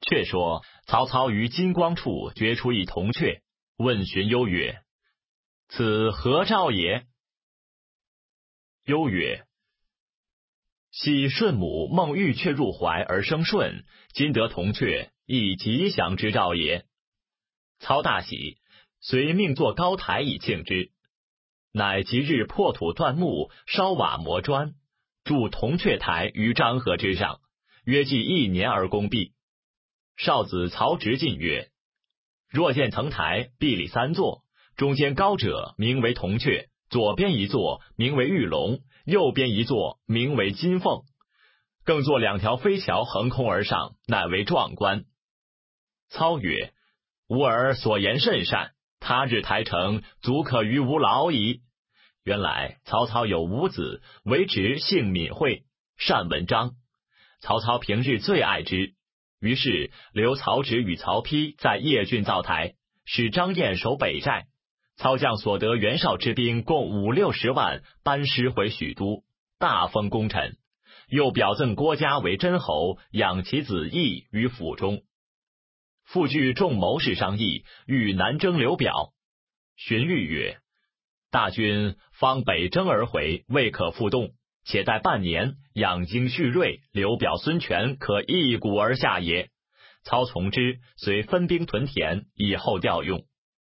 却说曹操于金光处掘出一铜雀，问荀攸曰：“此何兆也？”攸曰：“昔顺母梦玉雀入怀而生顺，今得铜雀，亦吉祥之兆也。”操大喜，遂命作高台以庆之。乃即日破土断木，烧瓦磨砖，筑铜雀台于漳河之上，约计1年而攻毕。少子曹植进曰：“若见层台，壁里3座，中间高者名为铜雀，左边一座名为玉龙，右边一座名为金凤，更作2条飞桥横空而上，乃为壮观。”操曰：“吾儿所言甚善，他日台成，足可于吾劳矣。”原来曹操有5子，为直姓闵惠，善文章。曹操平日最爱之，于是留曹植与曹丕在邺郡造台，使张燕守北寨。操将所得袁绍之兵共50-60万，班师回许都，大封功臣，又表赠郭嘉为真侯，养其子义于府中。复据众谋士商议，欲南征刘表。荀彧曰：“大军方北征而回，未可复动，且待半年，养精蓄锐，刘表、孙权可一鼓而下也。”操从之，遂分兵屯田，以后调用。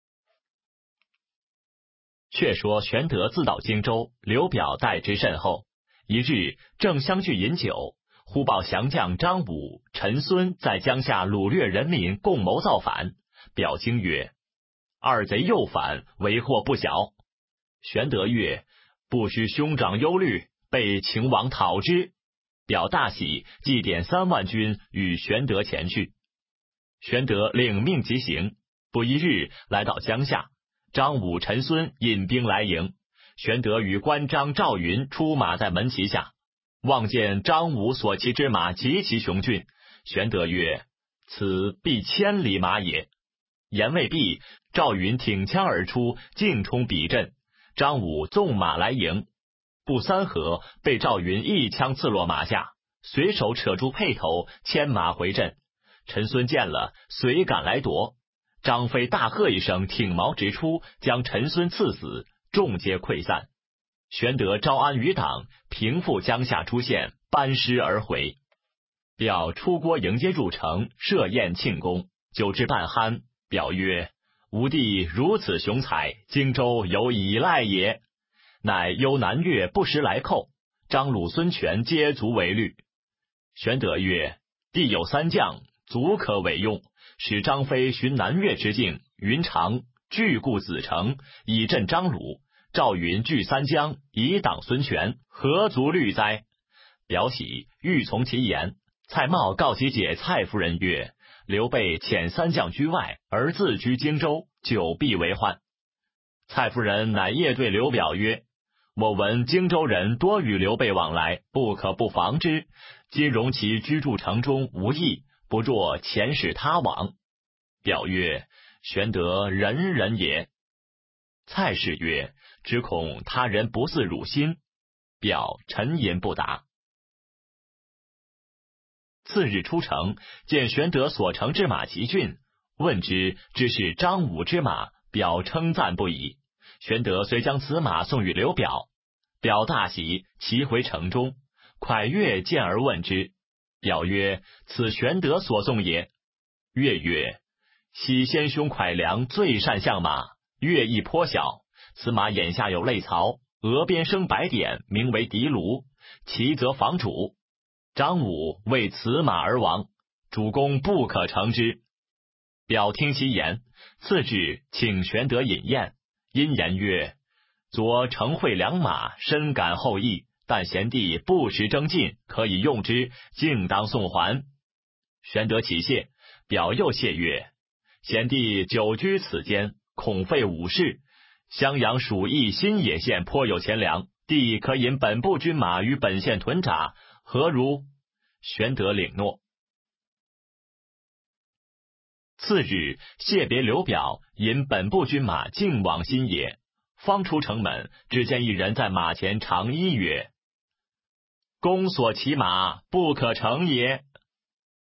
却说玄德自到荆州，刘表待之甚厚。一日，正相聚饮酒，忽报降将张武、陈孙在江夏掳掠人民，共谋造反。表惊曰：“二贼又反，为祸不小。”玄德曰：“不须兄长忧虑，备请往讨之。”表大喜，祭点3万军与玄德前去。玄德领命即行，不一日来到江夏。张武、陈孙引兵来迎，玄德与关张、赵云出马在门旗下，望见张武所骑之马极其雄峻。玄德曰：“此必千里马也。”言未毕，赵云挺枪而出，径冲彼阵。张武纵马来迎，不3合，被赵云一枪刺落马下，随手扯住辔头，牵马回阵。陈孙见了，遂赶来夺。张飞大喝一声，挺矛直出，将陈孙刺死，众皆溃散。玄德招安余党，平复江夏诸县，班师而回。表出郭迎接入城，设宴庆功，酒至半酣。表曰：“吾弟如此雄才，荆州有以赖也。”乃忧南越不时来寇，张鲁、孙权皆足为虑。玄德曰：“弟有3将，足可委用，使张飞寻南越之境，云长据固子城，以镇张鲁；赵云据三江，以挡孙权，何足虑哉？”表喜，欲从其言。蔡瑁告其姐蔡夫人曰：“刘备遣3将居外，而自居荆州，久必为患。”蔡夫人乃夜对刘表曰：“我闻荆州人多与刘备往来，不可不防之。今容其居住城中无益，不若遣使他往。”表曰：“玄德仁人也。”蔡氏曰：“只恐他人不似汝心。”表沉吟不答。次日出城，见玄德所乘之马极骏，问之，知是张武之马，表称赞不已。玄德遂将此马送与刘表，表大喜，骑回城中。蒯越见而问之，表曰：“此玄德所送也。”越曰：“昔先兄蒯良最善相马，乐亦颇小。此马眼下有泪槽，额边生白点，名为的卢，骑则防主。张武为此马而亡，主公不可乘之。”表听其言，次日请玄德饮宴，因言曰：“昨乘会良马，深感后意，但贤弟不时征进，可以用之，径当送还。”玄德启谢，表又谢曰：“贤弟久居此间，恐费武士。襄阳属邑新野县颇有钱粮，弟可引本部军马于本县屯扎，何如？”玄德领诺。次日，谢别刘表，引本部军马径往新野。方出城门，只见一人在马前长揖曰：“公所骑马，不可乘也。”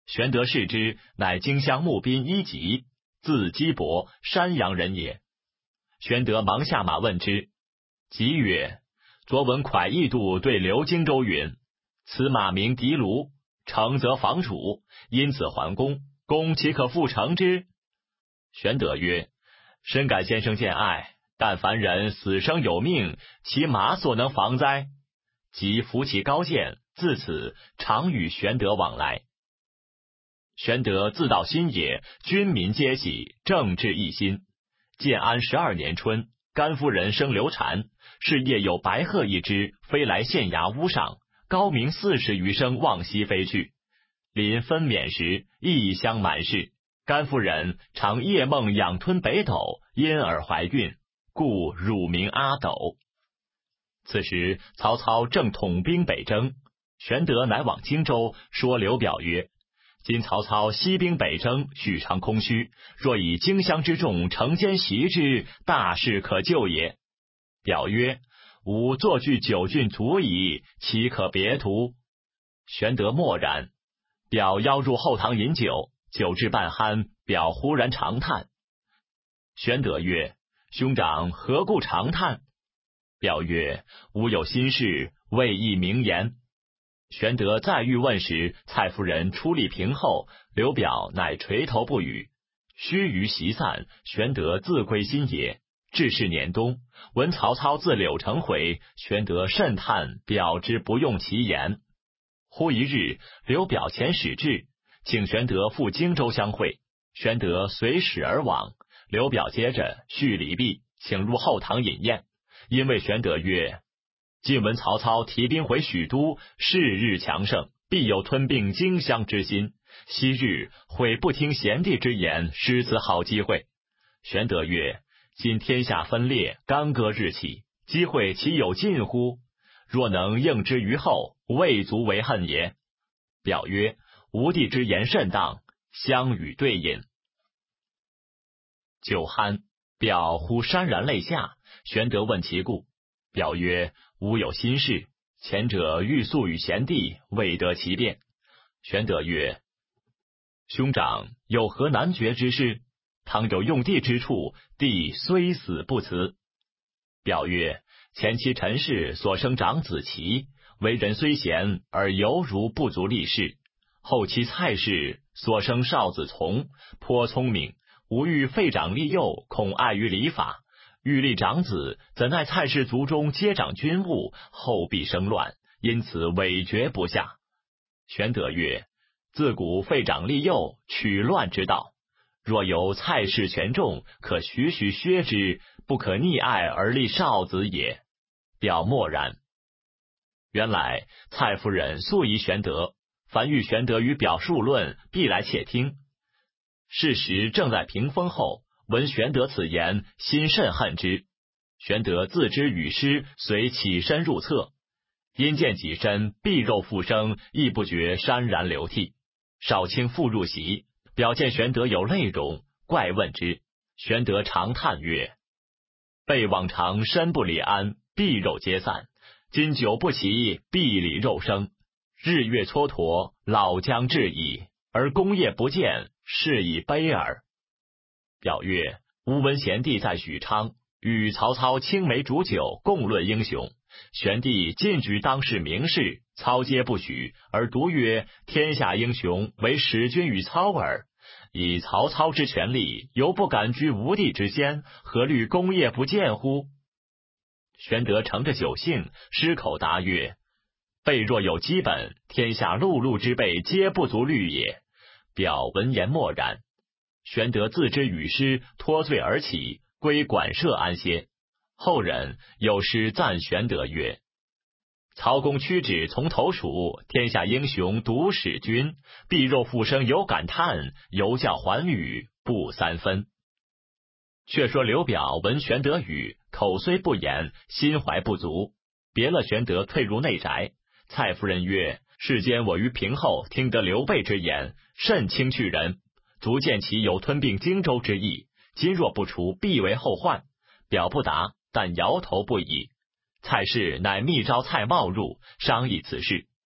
玄德视之，乃荆襄牧宾伊吉，字基伯，山阳人也。玄德忙下马问之，吉曰：昨闻蒯义度对刘荆州云：此马名狄卢，成则防楚，因此还公，公岂可复成之？玄德曰：深感先生见爱，但凡人死生有命，其马所能防哉？即扶其高见，自此常与玄德往来。玄德自道新野，军民皆喜，政治一心。建安12年春，甘夫人生刘禅，是夜有白鹤一只，飞来县衙屋上，高鸣40余声，往西飞去。临分娩时，异香满室。甘夫人常夜梦仰吞北斗，因而怀孕，故乳名阿斗。此时曹操正统兵北征，玄德乃往荆州，说刘表曰：今曹操西兵北征，许常空虚，若以荆襄之众乘间袭之，大事可救也。表曰：吾坐据9郡足矣，岂可别图？玄德默然。表邀入后堂饮酒，酒至半酣，表忽然长叹。玄德曰：兄长何故长叹？表曰：吾有心事，未易明言。玄德再欲问时，蔡夫人出力平后，刘表乃垂头不语。须臾席散，玄德自归新野。至是年冬，闻曹操自柳城回，玄德甚叹表之不用其言。忽一日，刘表遣使至，请玄德赴荆州相会。玄德随使而往。刘表接着叙礼毕，请入后堂饮宴。因为玄德曰：近闻曹操提兵回许都，是日强盛，必有吞并荆襄之心。昔日悔不听贤弟之言，失此好机会。玄德曰：今天下分裂，干戈日起，机会岂有尽乎？若能应之于后，未足为恨也。表曰：吾弟之言甚当，相与对饮。酒酣，表忽潸然泪下。玄德问其故，表曰：吾有心事，前者欲诉与贤弟，未得其便。玄德曰：兄长有何难决之事？倘有用弟之处，弟虽死不辞。表曰：前期陈氏所生长子齐，为人虽贤，而犹如不足立事。后期蔡氏所生少子从，颇聪明，吾欲废长立幼，恐碍于礼法。欲立长子，怎奈蔡氏族中接掌军务，后必生乱，因此委决不下。玄德曰：自古废长立幼，取乱之道。若有蔡氏权重，可徐徐削之，不可溺爱而立少子也。表默然。原来蔡夫人素疑玄德，凡遇玄德与表述论，必来窃听。是时正在屏风后，闻玄德此言，心甚恨之。玄德自知语失，遂起身入厕。因见己身臂肉复生，亦不觉潸然流涕。少卿复入席，表见玄德有泪容，怪问之。玄德长叹曰：备往常身不离安，臂肉皆散，今久不起，臂里肉生。日月蹉跎，老将至矣，而功业不见，是以悲耳。表曰：吾闻贤弟在许昌，与曹操青梅煮酒，共论英雄。玄帝尽举当世名士，操皆不许，而独曰天下英雄为使君与操耳。以曹操之权力，犹不敢居吴地之先，何虑功业不见乎？玄德乘着酒兴，失口答曰：备若有基本，天下碌碌之辈皆不足虑也。表闻言默然。玄德自知语失，脱罪而起，归馆舍安歇。后人有诗赞玄德曰：曹公屈指从头数，天下英雄独使君。臂肉复生有感叹，犹教还语不三分。却说刘表闻玄德语，口虽不言，心怀不足，别了玄德，退入内宅。蔡夫人曰：世间我于平后听得刘备之言，甚轻去人，足见其有吞并荆州之意。今若不除，必为后患。表不答，但摇头不已。蔡氏乃密召蔡瑁入，商议此事。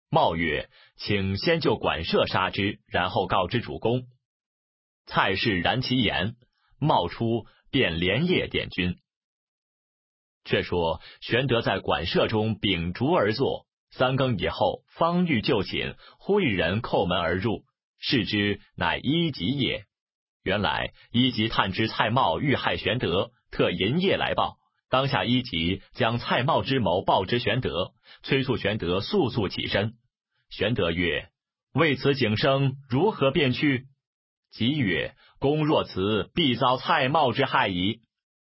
茂曰：请先就管社杀之，然后告知主公。蔡氏然其言，茂出便连夜点军。却说玄德在馆舍中秉烛而坐，3更以后方欲就寝，忽一人叩门而入，视之乃伊吉也。原来伊吉探知蔡瑁欲害玄德，特银夜来报。当下伊吉将蔡瑁之谋报之玄德，催促玄德速速起身。玄德曰：为此景生如何便去？吉曰：公若辞，必遭蔡瑁之害矣。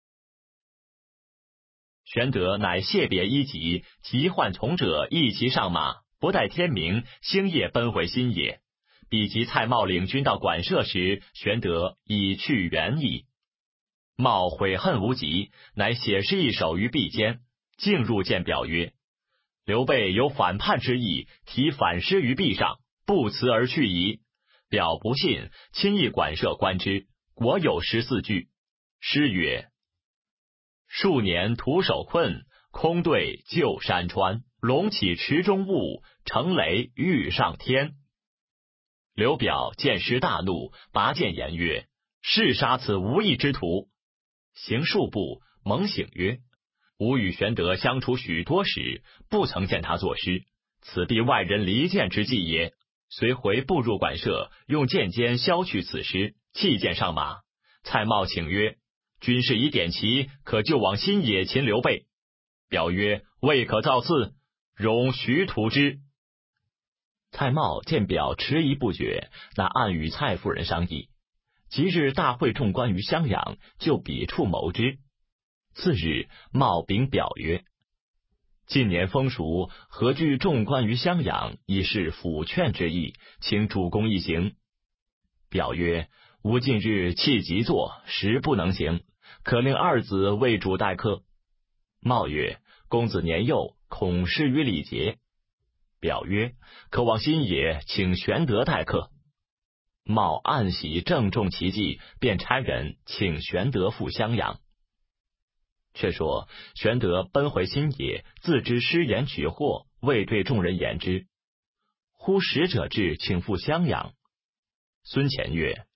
玄德乃谢别伊吉，即唤从者一齐上马，不待天明，星夜奔回新野。比及蔡瑁领军到馆舍时，玄德已去远矣。瑁悔恨无极，乃写诗一首于壁间，径入见表曰：刘备有反叛之意，题反诗于壁上，不辞而去矣。表不信，亲诣馆舍观之，果有14句。诗曰：数年徒手困，空对旧山川。龙起池中物，乘雷欲上天。刘表见诗大怒，拔剑言曰：是杀此无义之徒。行数步，猛醒曰：吾与玄德相处许多时，不曾见他作诗，此必外人离间之计也。随回步入馆舍，用剑尖削去此诗，弃剑上马。蔡瑁请曰：军士已点齐，可就往新野擒刘备。表曰：未可造次，容徐图之。蔡瑁见表迟疑不决，那暗与蔡夫人商议。即日大会众官于襄阳，就彼处谋之。次日，瑁禀表曰：近年风俗，何惧众官于襄阳，以示抚劝之意，请主公一行。表曰：吾近日气急坐，实不能行，可令二子为主待客。瑁曰：公子年幼，恐失于礼节。表曰：可往新野请玄德待客。瑁暗喜正中其计，便差人请玄德赴襄阳。却说玄德奔回新野，自知失言取祸，未对众人言之。忽使者至，请赴襄阳。孙乾曰：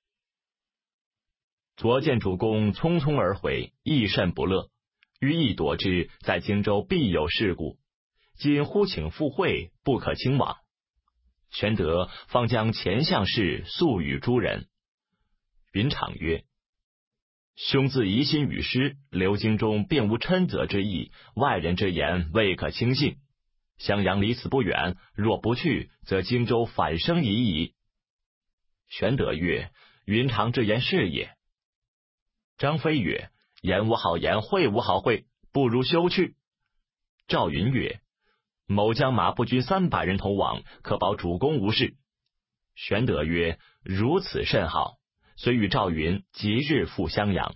昨见主公匆匆而回，亦甚不乐，欲意夺之，在荆州必有事故。今忽请赴会，不可轻往。玄德方将前项事诉与诸人。云长曰：兄自疑心与师，留京中并无嗔责之意，外人之言未可轻信。襄阳离此不远，若不去，则荆州反生疑矣。玄德曰：云长之言是也。张飞曰：言无好言，会无好会，不如休去。赵云曰：某将马步军300人同往，可保主公无事。玄德曰：如此甚好。遂与赵云即日赴襄阳。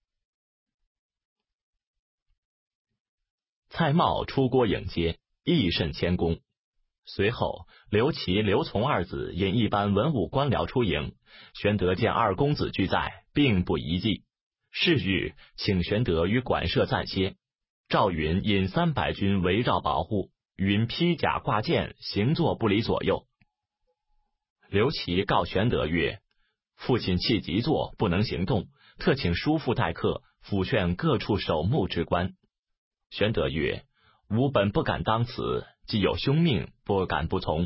蔡瑁出郭迎接，亦甚谦恭。随后刘琦、刘琮二子引一班文武官僚出迎，玄德见二公子俱在，并不疑忌。是日，请玄德于馆舍暂歇。赵云引300军围绕保护，云披甲挂剑，行坐不离左右。刘琦告玄德曰：父亲气急坐，不能行动，特请叔父待客，抚劝各处守墓之官。玄德曰：吾本不敢当此，既有兄命，不敢不从。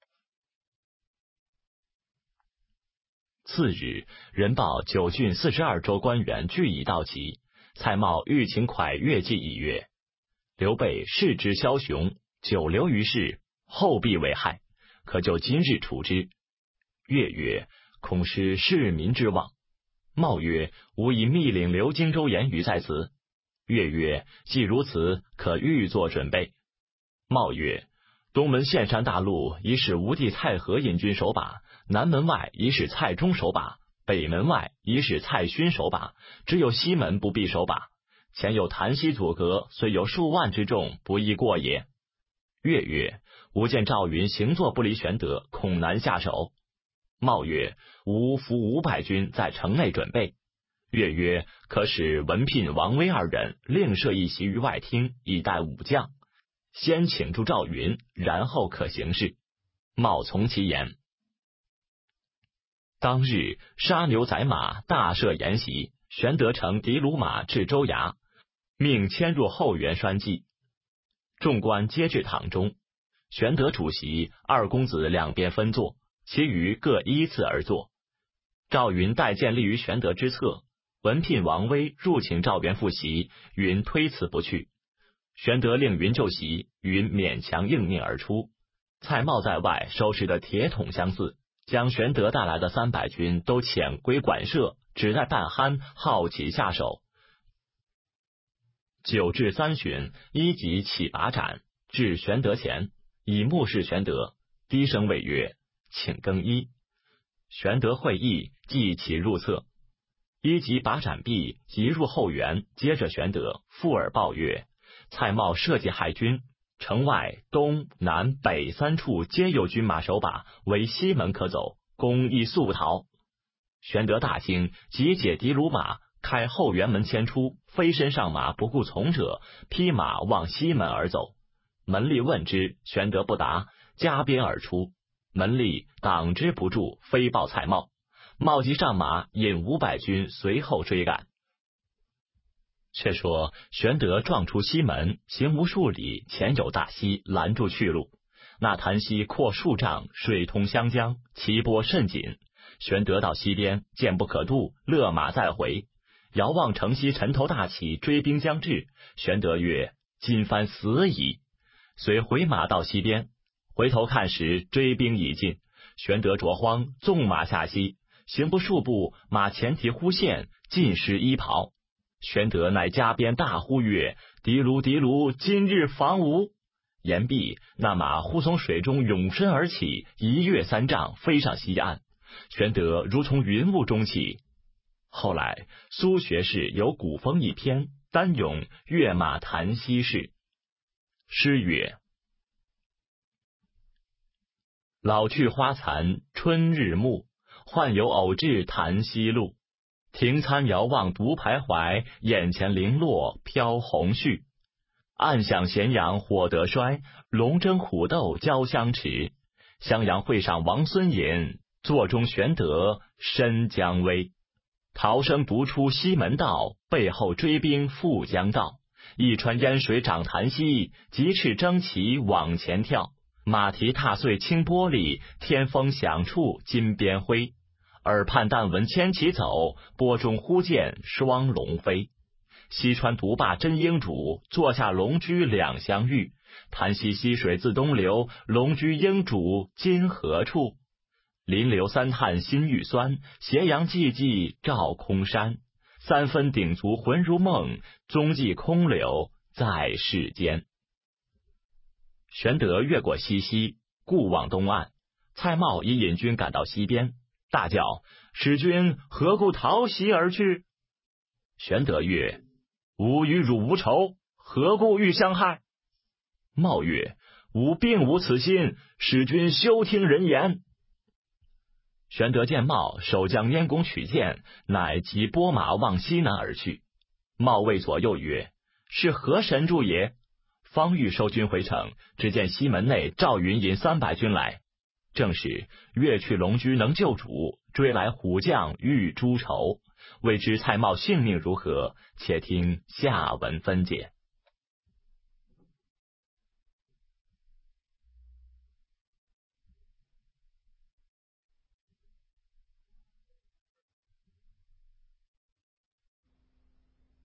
次日，人报9郡42州官员俱已到齐，蔡瑁欲请蒯越计议曰：刘备恃之枭雄，久留于世，后必为害，可就今日除之。越曰：恐失市民之望。瑁曰：吾已密领刘荆州言语在此。越曰：既如此，可预作准备。瑁曰：东门岘山大路已使吴地蔡和引军守把，南门外已使蔡中守把，北门外已使蔡勋守把，只有西门不必守把。前有檀溪阻隔，虽有数万之众，不易过也。越曰：吾见赵云行坐不离玄德，恐难下手。瑁曰：吾伏500军在城内准备。越曰：可使文聘、王威2人另设一席于外厅，以待武将，先请出赵云，然后可行事。 茂从其言。当日杀牛宰马，大设筵席，玄德乘的卢马至州衙，命迁入后园栓祭。众官皆至堂中，玄德主席，二公子两边分坐，其余各依次而坐。赵云待见立于玄德之侧，闻聘王威入请赵元复席，云推辞不去。玄德令云就席，云勉强应命而出。蔡瑁在外收拾的铁桶相似，将玄德带来的300军都遣归馆舍，只待半酣，好起下手。9至3旬，一级起拔斩，至玄德前，以目视玄德，低声谓曰：“请更衣。”玄德会意，即起入侧。一级拔斩毕，即入后园，接着玄德附耳报曰：“蔡瑁设计害军，城外东南北3处皆有军马守把，唯西门可走，公亦速逃。”玄德大惊，即解的卢马，开后园门牵出，飞身上马，不顾从者，披马往西门而走。门吏问之，玄德不答，加鞭而出。门吏挡之不住，飞报蔡瑁。瑁即上马，引500军随后追赶。却说玄德撞出西门，行无数里，前有大溪拦住去路。那潭溪阔数丈，水通湘江，其波甚紧。玄德到溪边，见不可渡，勒马再回。遥望城西尘头大起，追兵将至。玄德曰：“今番死矣。”遂回马到溪边，回头看时，追兵已尽。玄德着慌，纵马下溪，行不数步，马前蹄忽现，尽失衣袍。玄德乃加鞭大呼曰：“的卢，的卢，今日防吾！”言毕，那马忽从水中涌身而起，一跃3丈，飞上西岸。玄德如从云雾中起。后来苏学士有古风一篇，单咏跃马潭溪事。诗曰：“老去花残春日暮，换有偶至潭溪路。停餐遥望独徘徊，眼前零落飘红絮。暗想咸阳火得衰，龙争虎斗交相持。襄阳会上王孙隐，座中玄德身将危。逃生独出西门道，背后追兵复将到。一川烟水涨潭溪，急翅争旗往前跳。马蹄踏碎青玻璃，天风响触金鞭挥。耳畔但闻千骑走，波中忽见双龙飞。西川独霸真英主，坐下龙驹两相遇。潭溪溪水自东流，龙驹英主今何处？临流3叹心欲酸，斜阳寂寂照空山。3分鼎足魂如梦，踪迹空留在世间。玄德越过西溪，故往东岸。蔡瑁已引军赶到溪边，大叫：“使君何故逃袭而去？”玄德曰：“吾与汝无仇，何故欲相害？”瑁曰：“吾并无此心，使君休听人言。”玄德见瑁手将拈弓取箭，乃即拨马往西南而去。瑁谓左右曰：“是何神助也？”方欲收军回城，只见西门内赵云引300军来。正是越去龙驹能救主，追来虎将欲诛仇。未知蔡瑁性命如何？且听下文分解。